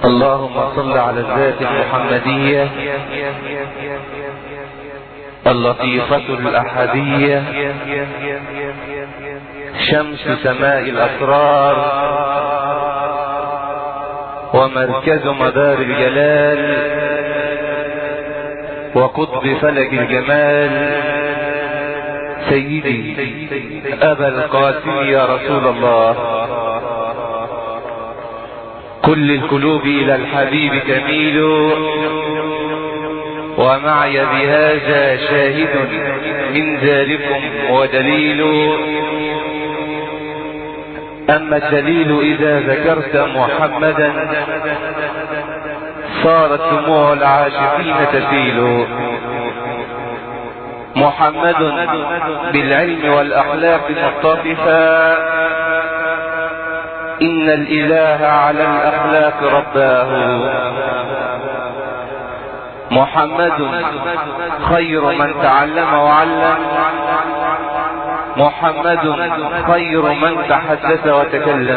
اللهم صل على الذات المحمدية اللطيفة الأحدية شمس سماء الأسرار ومركز مدار الجلال وقطب فلك الجمال سيدي أبا القاسم يا رسول الله. كل القلوب إلى الحبيب تميل ومعي بهذا شاهد من ذلكم ودليل. أما الدليل إذا ذكرت محمدا صارت دموع العاشقين تسيل. محمد بالعلم والأخلاق متصفا إن الإله على الأخلاق رباه. محمد خير من تعلم وعلم. محمد خير من تحدث وتكلم.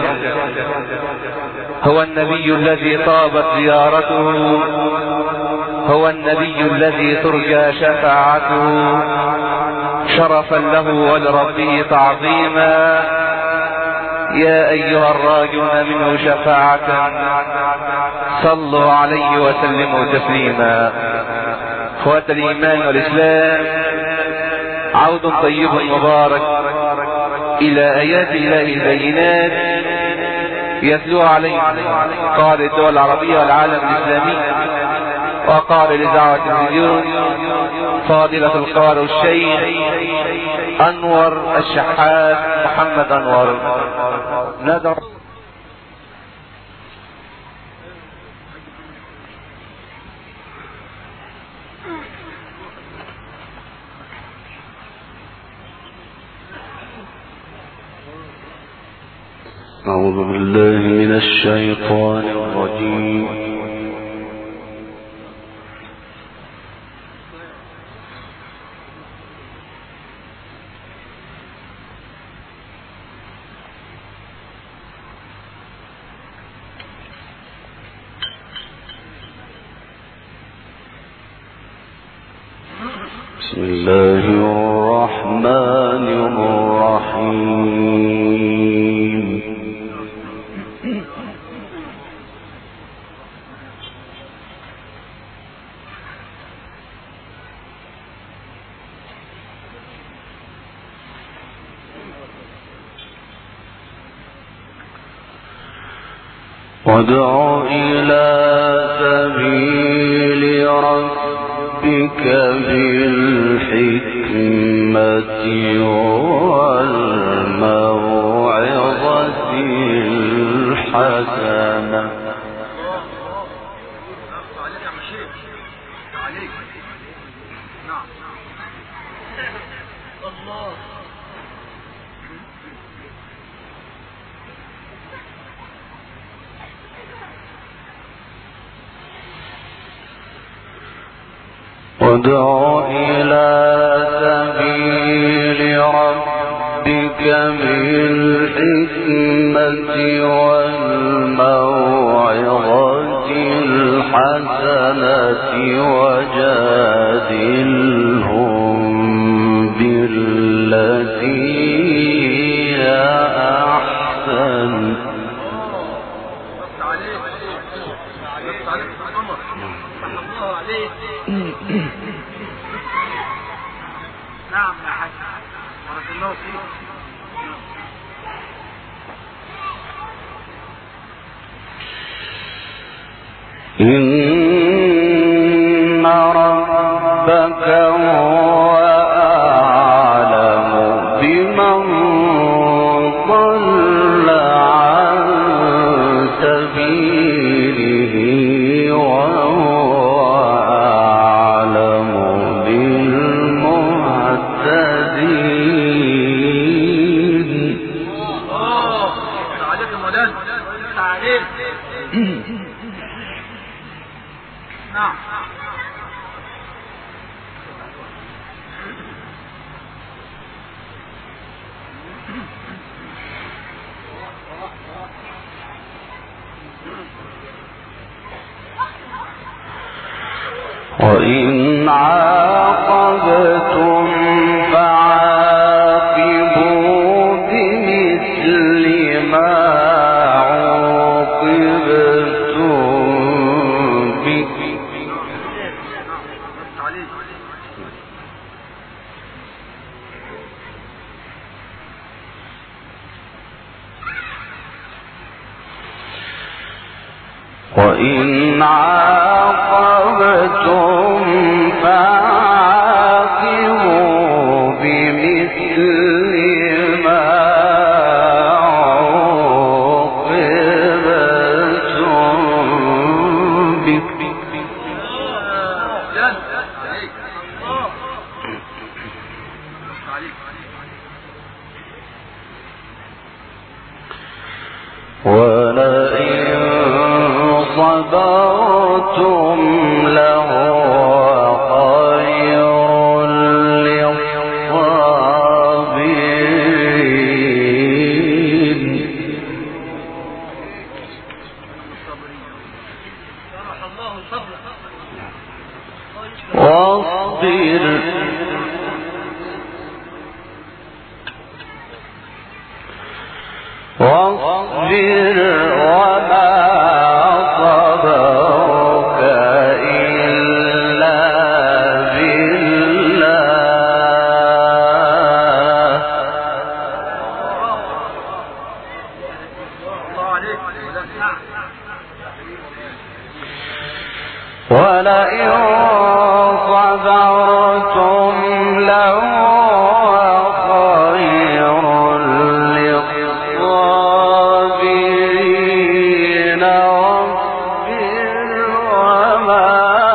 هو النبي الذي طابت زيارته. هو النبي الذي ترجى شفاعته. شرفا له ولربه تعظيما. يا أيها الراجون منه شفاعة صلوا عليه وسلموا تسليما. اخوة الإيمان والإسلام، عود طيب مبارك إلى آيات الله البينات يتلو علينا قارئ الدول العربية والعالم الإسلامي وقارئ لإذاعة التلفزيون فاضلة القارئ الشيخ أنور الشحات محمد أنور. ندعو أعوذ بالله من الشيطان الرجيم. بسم الله الرحمن الرحيم. وادع إلى سبيل ربك بالحكمة والموعظة الحسنة. وادع إلى سبيل ربك بالحكمة والموعظة الحسنة وجادلهم بالتي هي أحسن. نعم يا حاج بارك الله فيك. إن ربك هو أعلم بمن ضل عن سبيله وهو أعلم بالمهتدين. عليك المدان عليك. نعم. وإن عاقبتم فعاقبوا بمثل ما عوقبتم به وإن عاقبتم فعاقبوا بمثل ما عوقبتم به ولئن صبرتم لهو خير للصابرين واصبر وما صبرك إلا بالله ولئن صبرتم لهو خير للصابرين واصبر وما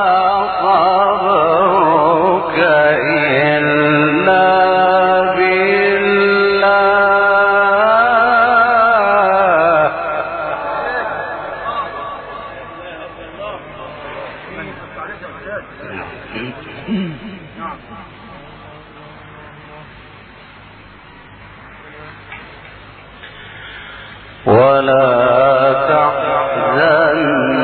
صبرك إلا بالله ولا تحزن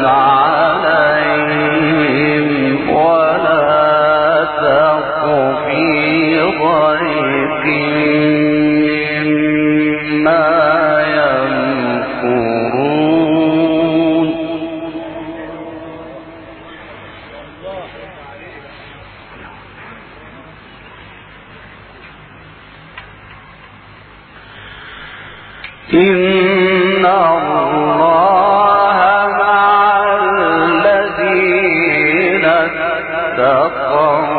عليهم ولا تك في ضيق مما يمكرون إن الله مع الذين اتقوا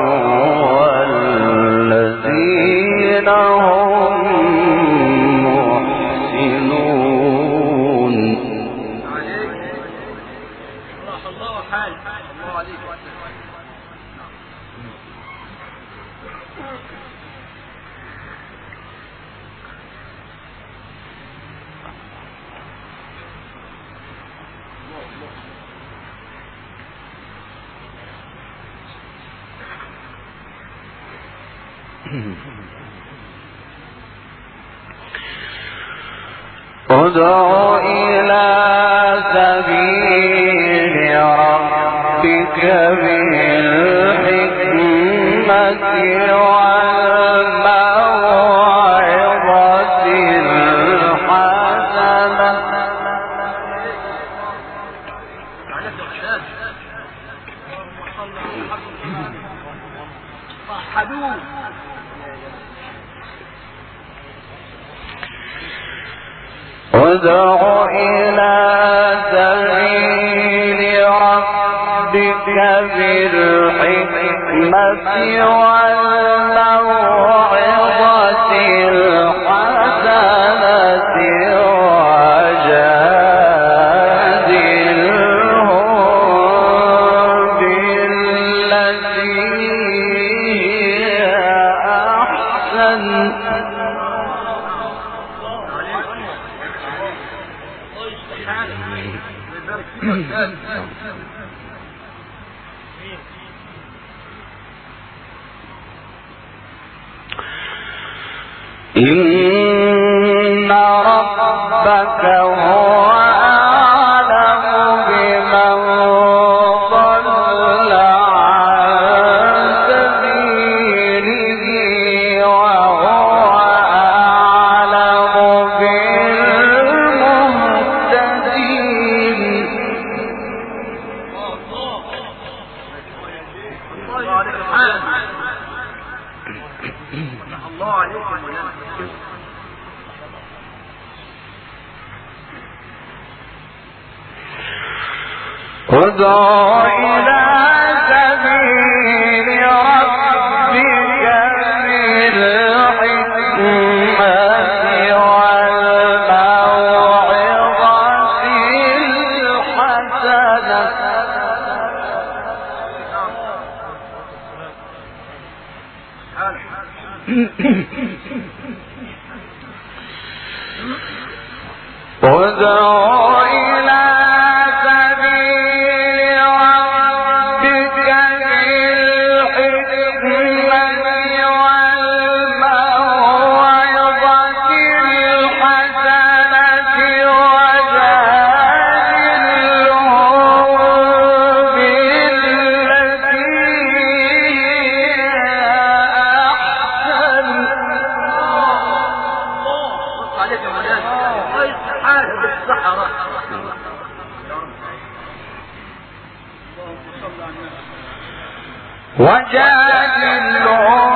والذين هم محسنون ادع إلى سبيل ربك بالحكمة والموعظة الحسنة ادع إلى سبيل ربك بالحكمة والموعظة الحسنة وجادلهم بالتي هي أحسن إن ربك هو أعلم بمن ضل عن ادع إلى سبيل ربك بالحكمة والموعظة الحسنة ادع إلى سبيل ربك بالحكمة والموعظة الحسنة وجادلهم بالتي وجادلهم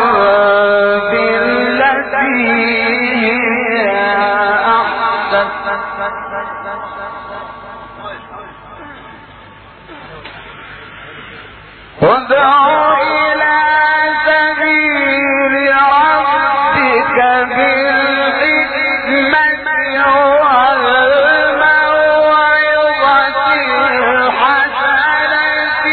بالتي هي أحسن ادع إلى سبيل ربك بالحكمة والموعظة الحسنة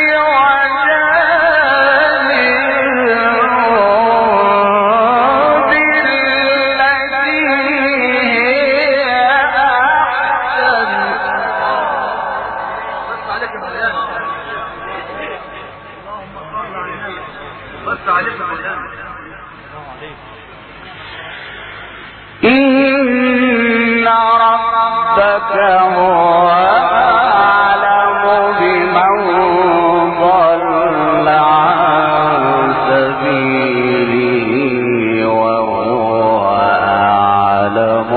وجادلهم بالتي هي أحسن. إن ربك هو أعلم بمن ضل عن سبيله وهو أعلم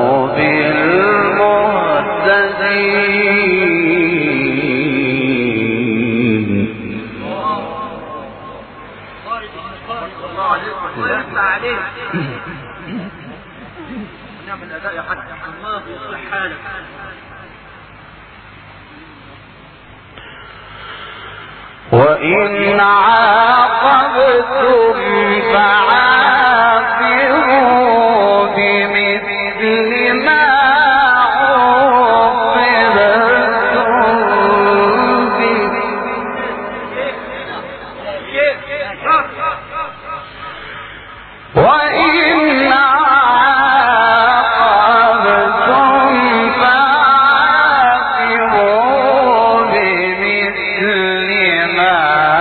بالمهتدين. وإن عاقبتم فعاقبوا بمثل ما عوقبتم به وإن عاقبتم فعاقبوا بمثل ما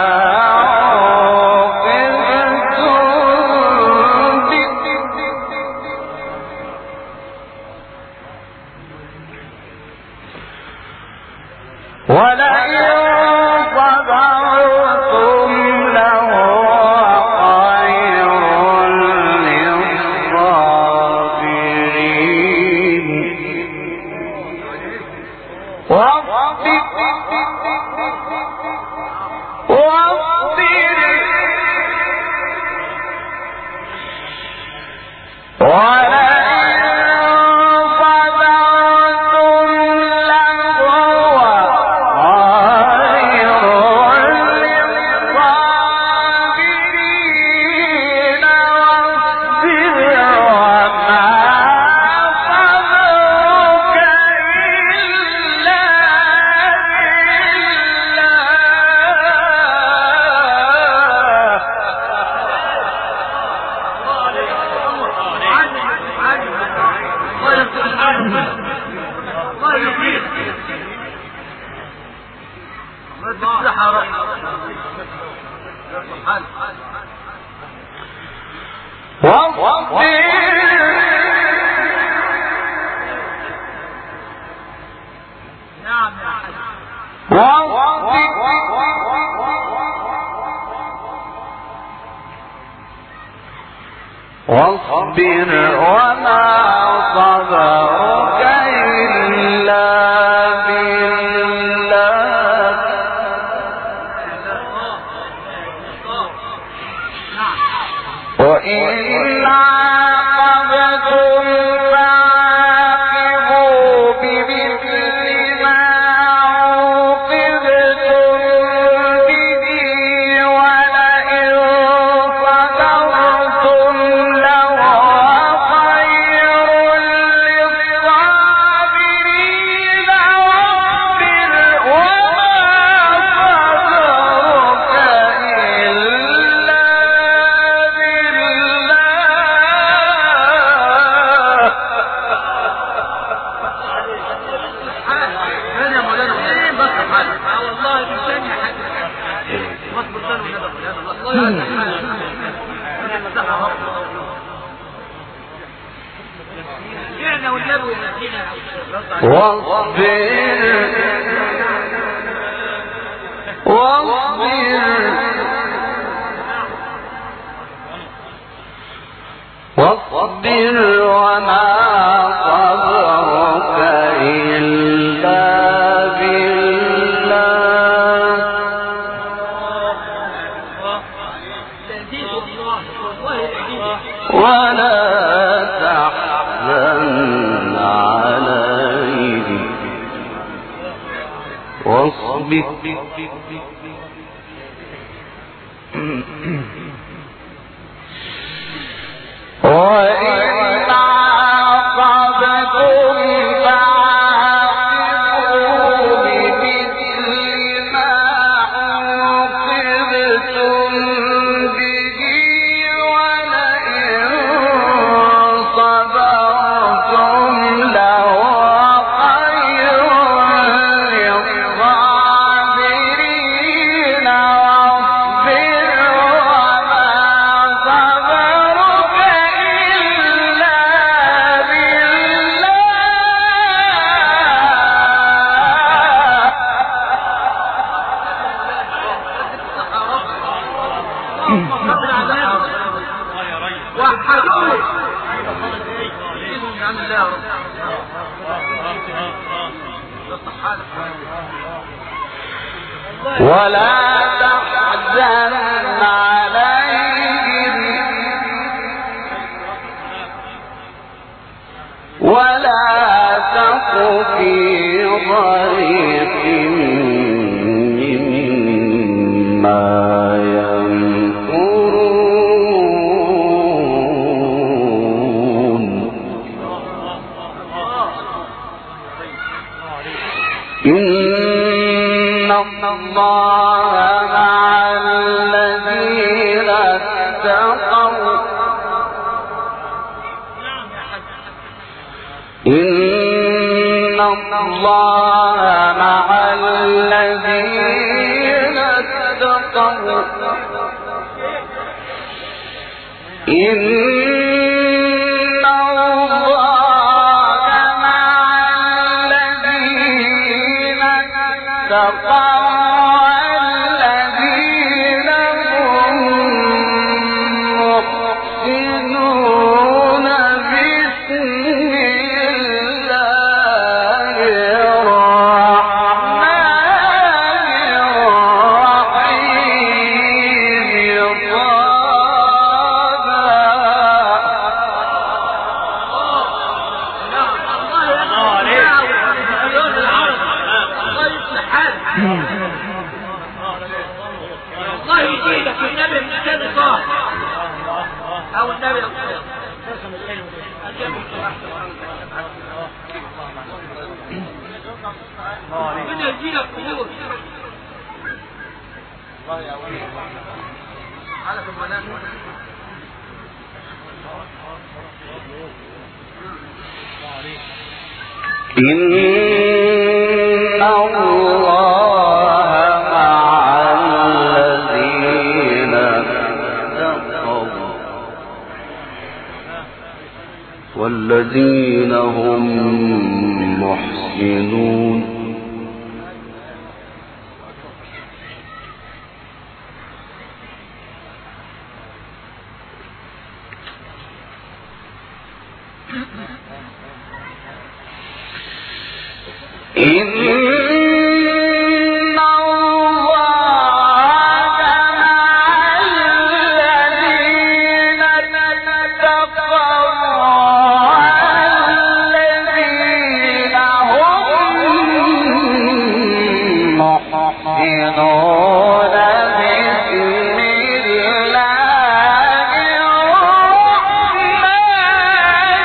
عوقبتم به ولئن صبرتم لهو خير للصابرين. واصبر وما صبرك إلا بالله وإن عاقبتم فعاقبوا بمثل ما عوقبتم واصبر وما صبرك إلا بالله ولا تحزن عليهم واصبر وإن عاقبتم فعاقبوا بمثل ما عوقبتم به ولئن صبرتم لهو خير للصابرين ولا تحزن عليهم ولا تك في ضيق مما يمكرون إن الله مع الذين اتقوا إن الله مع الذين اتقوا إن الله مع الذين اتقوا والذين هم محسنون بسم الله الرحمن الرحيم الله يجيلك النبي من كذا صاحب او النبي ربنا يجيلك قوة الله يا ولي على المنام إن الله مع الذين اتقوا والذين هم محسنون إن الله مع الذين اتقوا والذين هم محسنون بسم الله الرحمن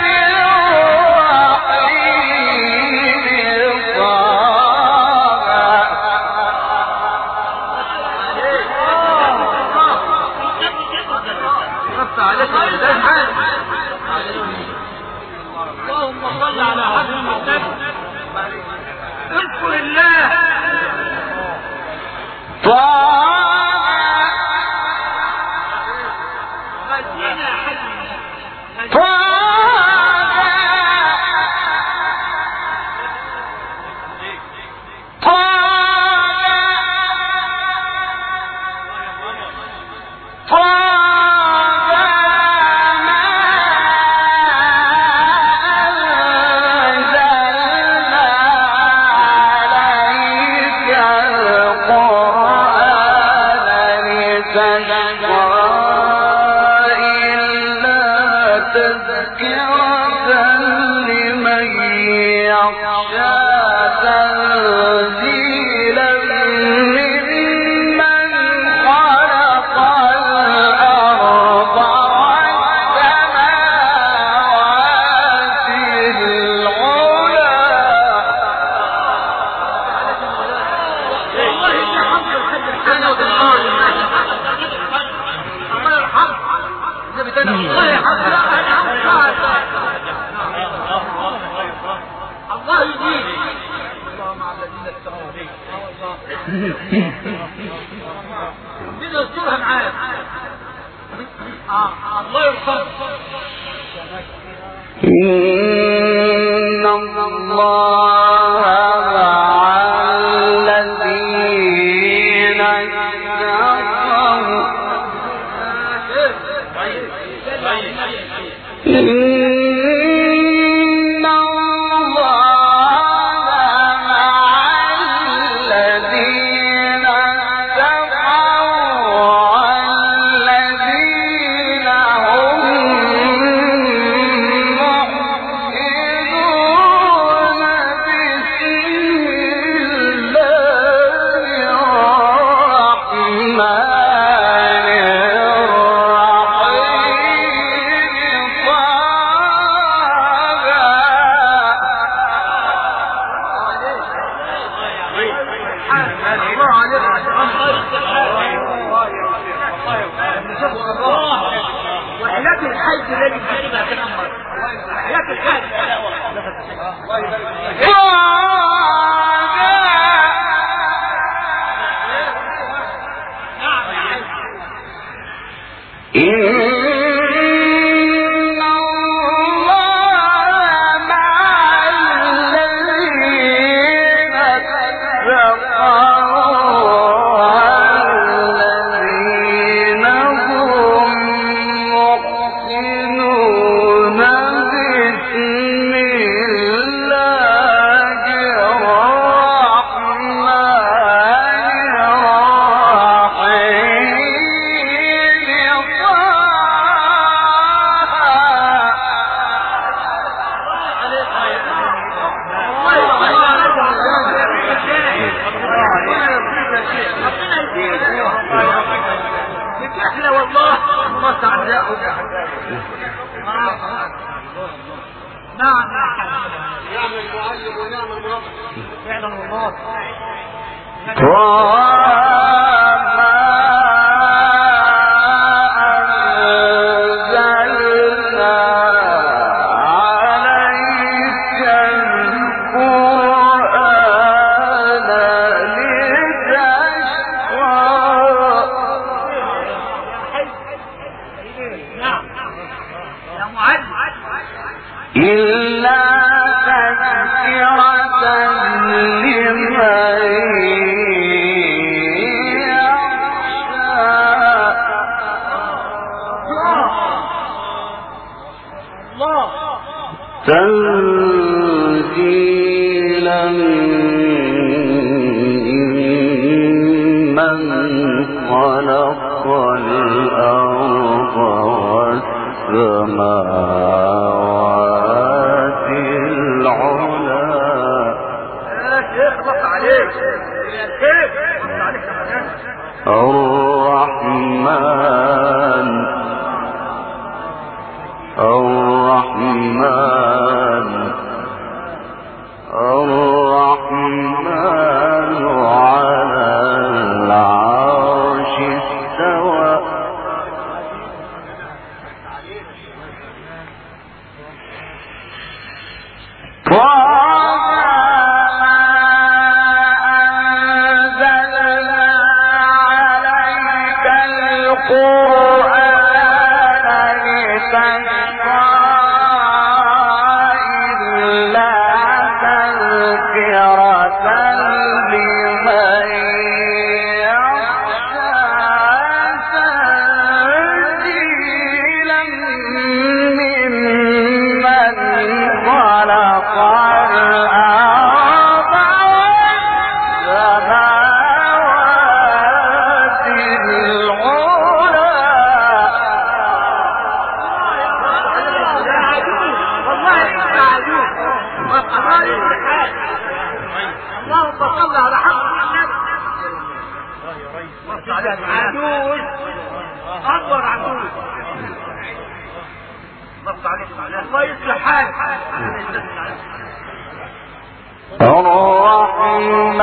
اللهم صل على حضرة النبي اذكر الله عدوس اكبر عدوس. الله يصلح حالك. الرحمن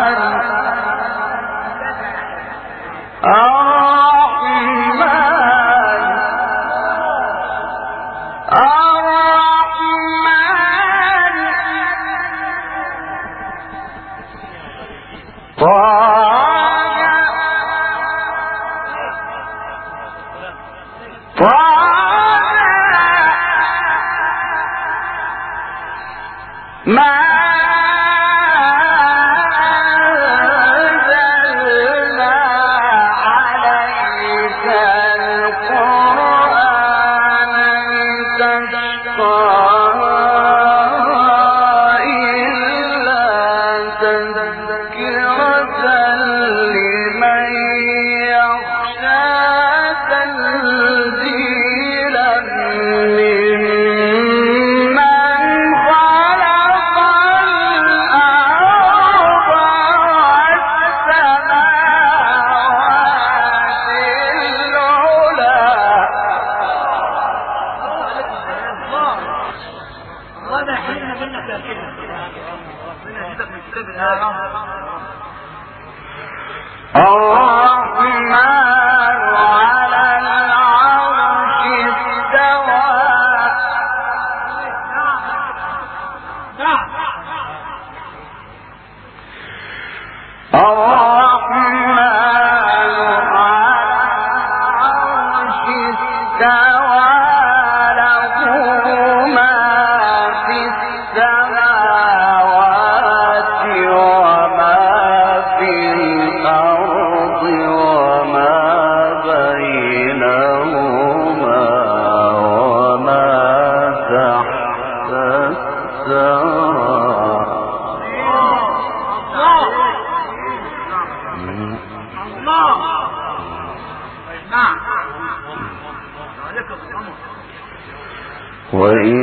وإن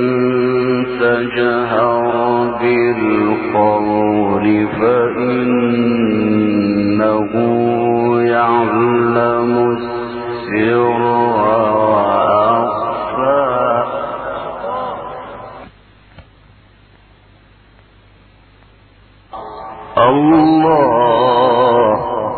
تجهر بالقول فإنه يعلم السر وأخفى. الله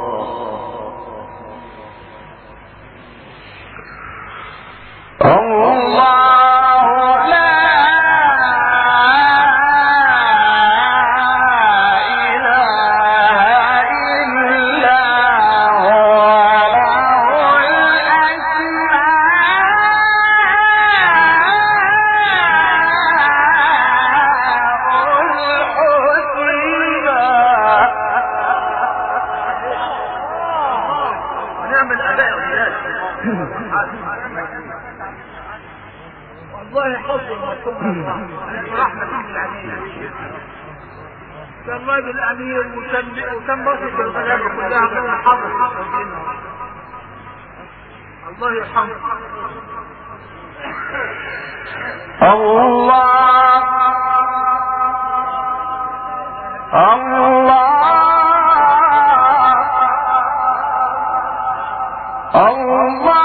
والله حفظ والله بالأمير وكم بسط الغلابة كلها من حفظ الله يرحمه. الله الله الله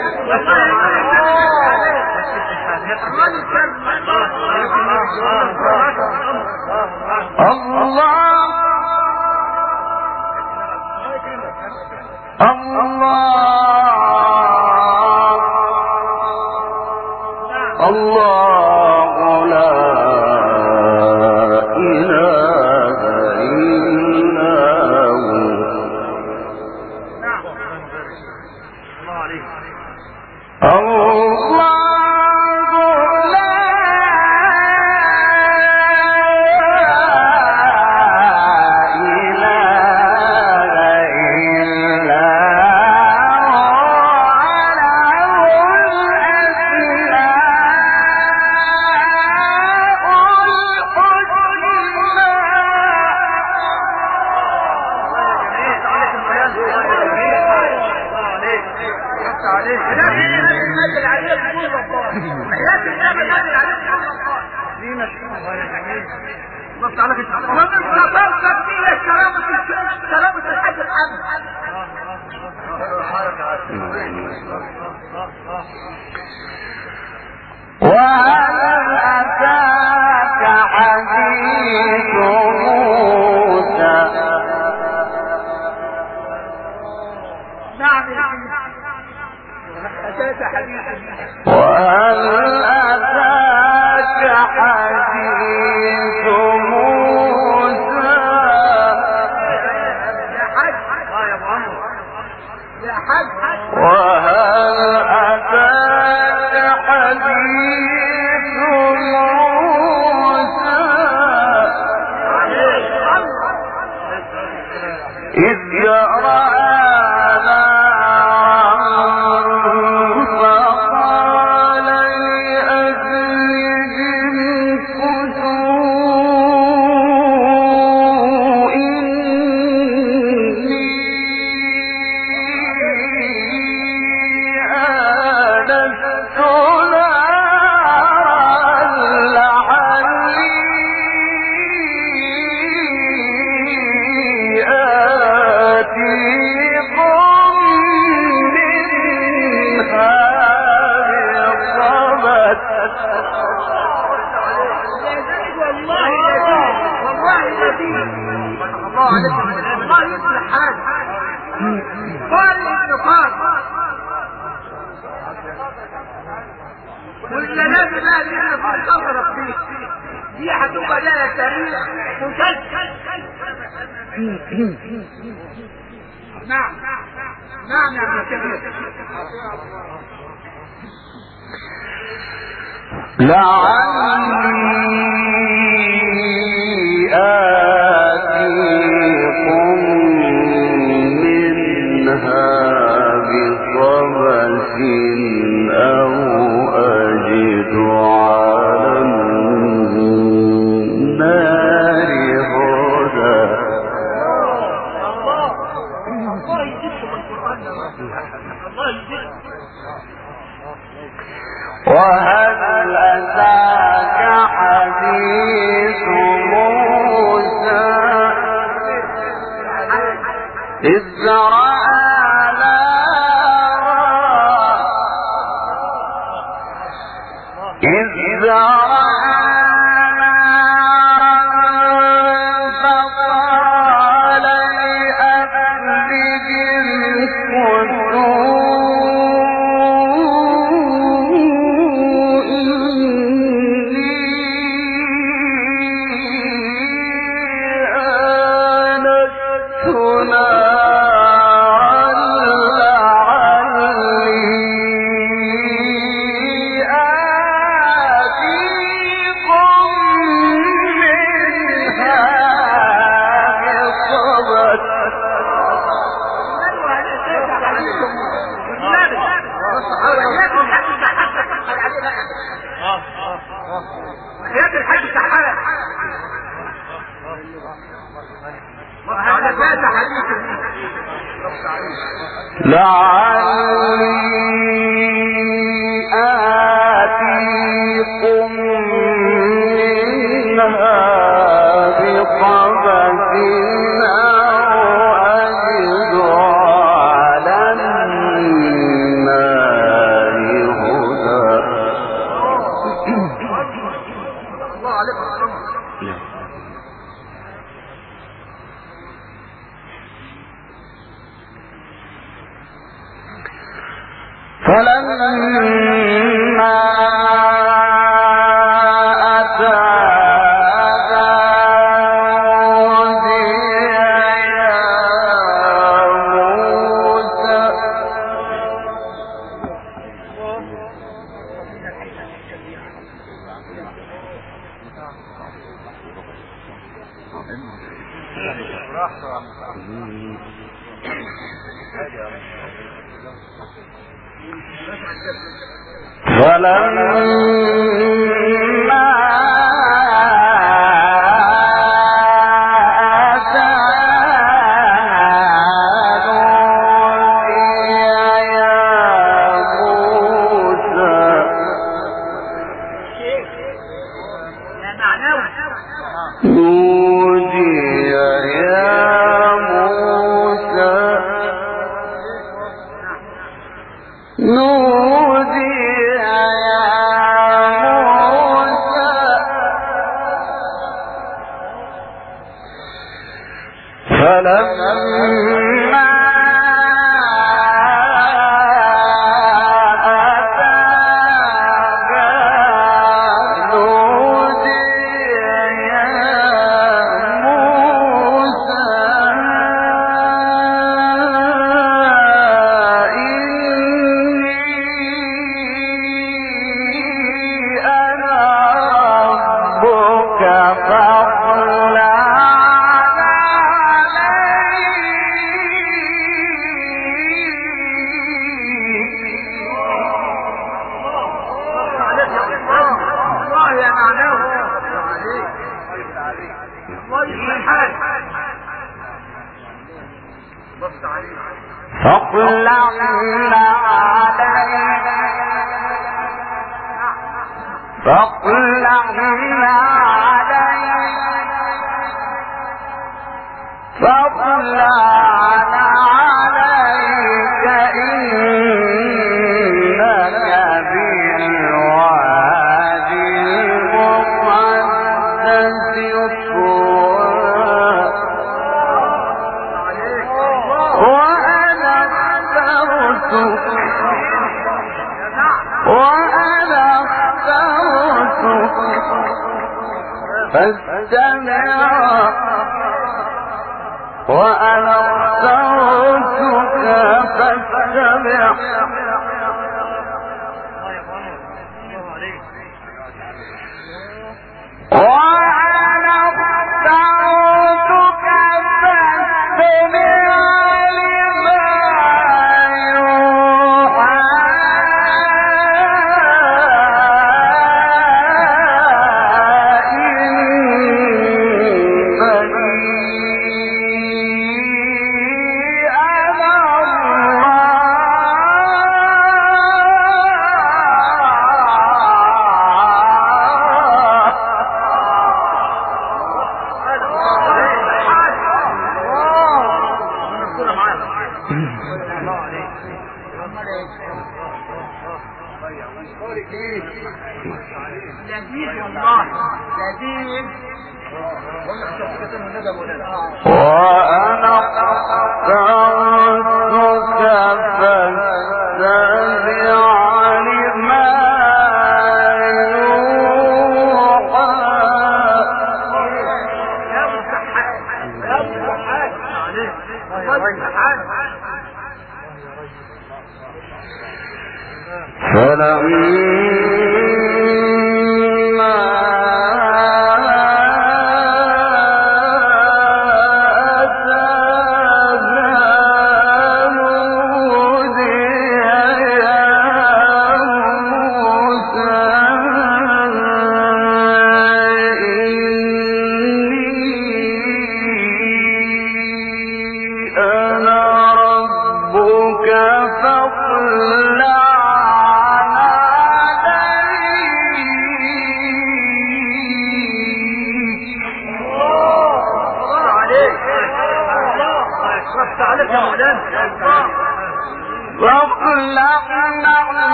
النار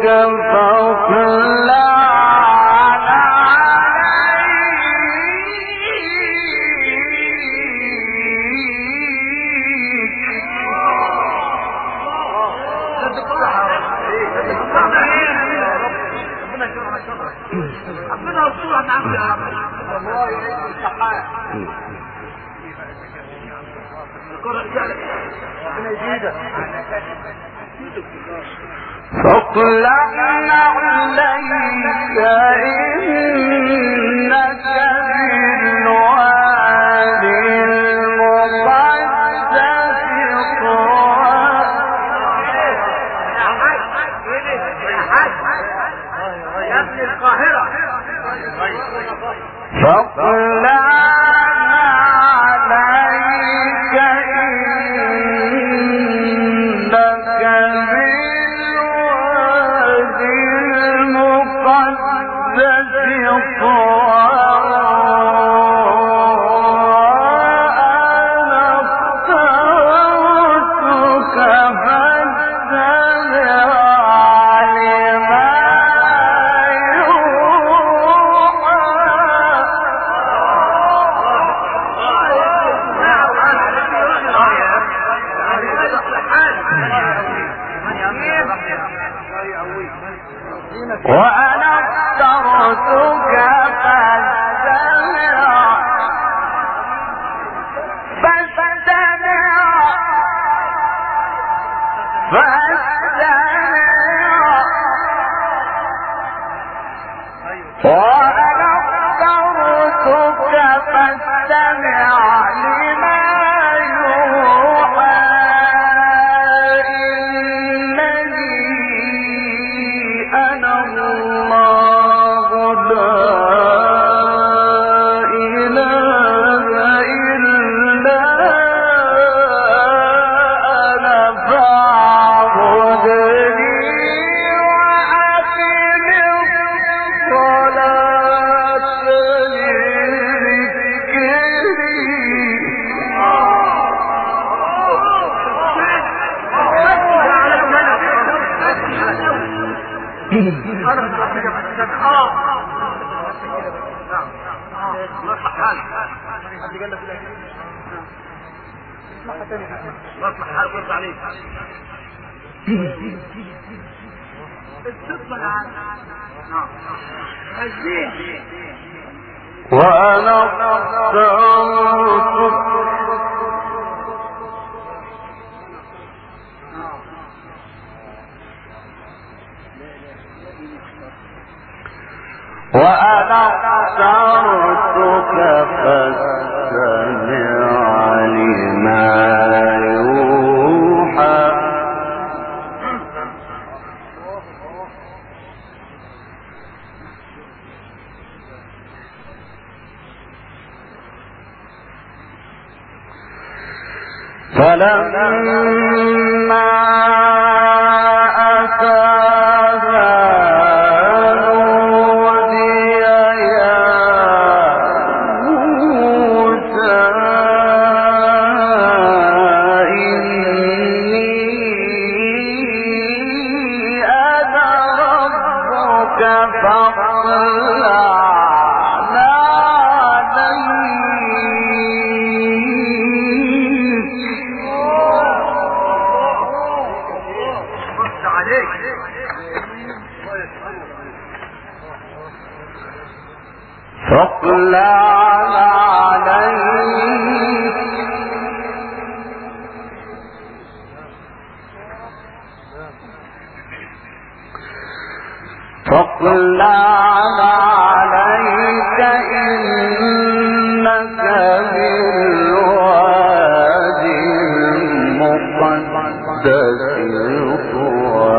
فاطلعنا عليك إنك بالوادي المقدس طوى يا ابن القاهرة فاطلعنا عليك إنك بالوادي المقدس طوى أنا اخترتك فاتبع لما وأنا اخترتك فاستمع لما يوحى إنني أنا الله لا إله إلا أنا فاعبدني وأقم الصلاة وأنا اخترتك فاستمع لما يوحى فلما أتاها نودي يا موسى إني أنا ربك فاطلع فاطلعنا عليك إنك بالوادي المقدس طوى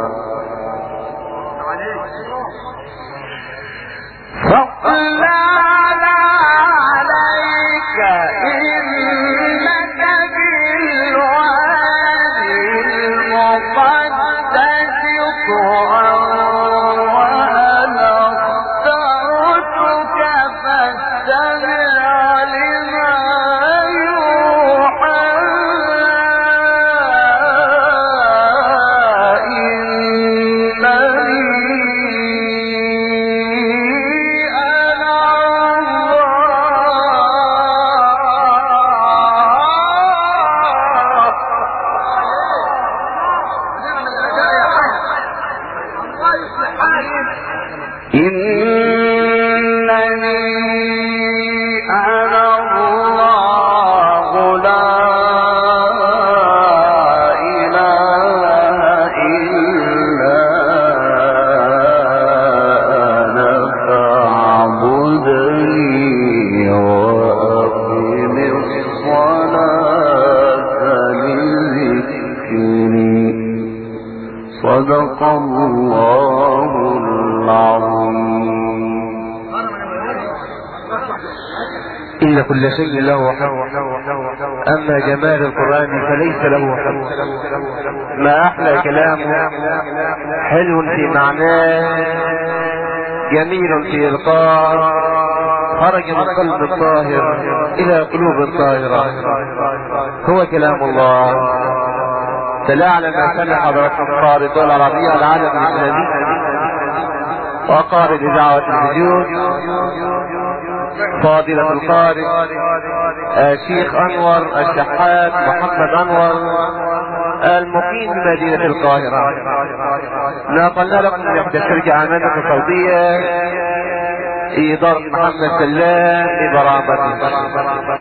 فاطلعنا عليك إنك بالوادي المقدس طوى وأنا اخترتك فاستمع لما يوحى إنني إنني أنا الله لا إله إلا أنا فاعبدني وأقم الصلاة لذكري. صدق الله العظيم. إن كل شيء له حد، أما جمال القرآن فليس له حد. ما أحلى كلامه، حلو في معناه، جميل في إلقاه، خرج من قلب الطاهر إلى قلوب الطاهرة. هو كلام الله. تلاعلم ما سمع حضراتكم قارئ الدول العربية العالم الإسلامي وقارئ إذاعة الوجود فاضلة القارئ الشيخ أنور الشحات محمد أنور المقيم بمدينة القاهرة. نقلنا لكم من إحدى شركة عمالة الصوتية إدارة محمد سلام ببرامة.